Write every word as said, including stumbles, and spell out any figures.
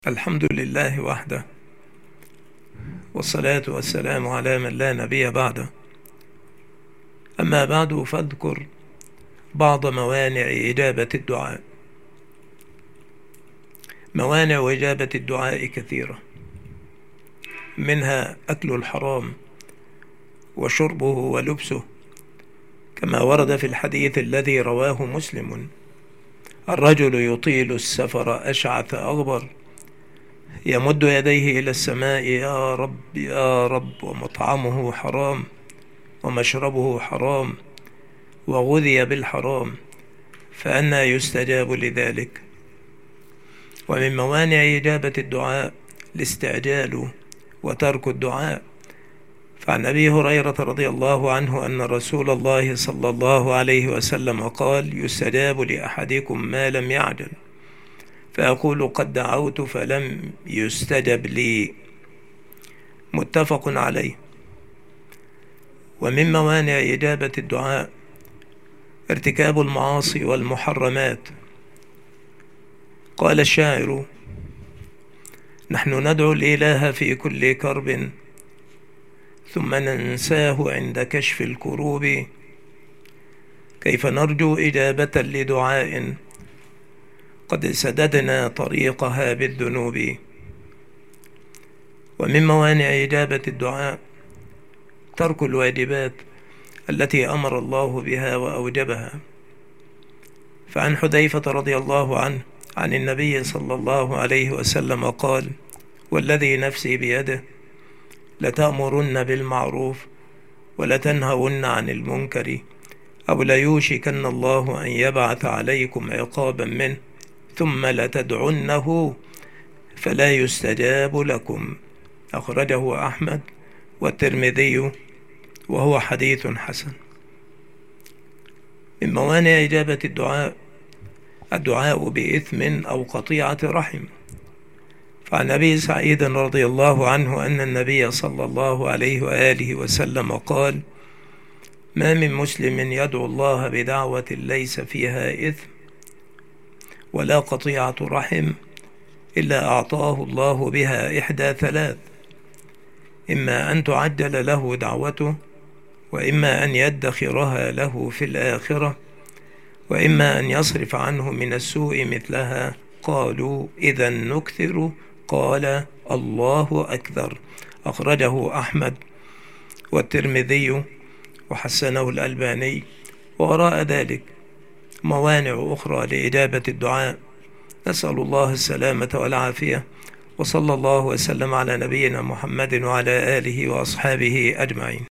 الحمد لله وحده، والصلاة والسلام على من لا نبي بعده. أما بعد، فاذكر بعض موانع إجابة الدعاء. موانع إجابة الدعاء كثيرة، منها أكل الحرام وشربه ولبسه، كما ورد في الحديث الذي رواه مسلم: الرجل يطيل السفر أشعث أغبر يمد يديه إلى السماء: يا رب يا رب، ومطعمه حرام ومشربه حرام وغذي بالحرام، فأنى يستجاب لذلك. ومن موانع إجابة الدعاء الاستعجال وترك الدعاء. فعن أبي هريرة رضي الله عنه أن رسول الله صلى الله عليه وسلم قال: يستجاب لأحدكم ما لم يعجل، فأقول قد دعوت فلم يستجب لي. متفق عليه. ومن موانع إجابة الدعاء ارتكاب المعاصي والمحرمات. قال الشاعر: نحن ندعو الإله في كل كرب، ثم ننساه عند كشف الكروب، كيف نرجو إجابة لدعاء قد سددنا طريقها بالذنوب. ومن موانع إجابة الدعاء ترك الواجبات التي أمر الله بها وأوجبها. فعن حذيفة رضي الله عنه عن النبي صلى الله عليه وسلم قال: والذي نفسي بيده لتأمرن بالمعروف ولتنهون عن المنكر، أو ليوشكن الله أن يبعث عليكم عقابا منه، ثم لتدعنه فلا يستجاب لكم. أخرجه أحمد والترمذي وهو حديث حسن. من موانع إجابة الدعاء الدعاء بإثم أو قطيعة رحم. فعن أبي سعيد رضي الله عنه أن النبي صلى الله عليه وآله وسلم قال: ما من مسلم يدعو الله بدعوة ليس فيها إثم ولا قطيعة رحم إلا أعطاه الله بها إحدى ثلاث: إما أن تعجل له دعوته، وإما أن يدخرها له في الآخرة، وإما أن يصرف عنه من السوء مثلها. قالوا: إذا نكثر؟ قال: الله أكثر. أخرجه أحمد والترمذي وحسنه الألباني. ووراء ذلك موانع أخرى لإجابة الدعاء. نسأل الله السلامة والعافية، وصلى الله وسلم على نبينا محمد وعلى آله وأصحابه أجمعين.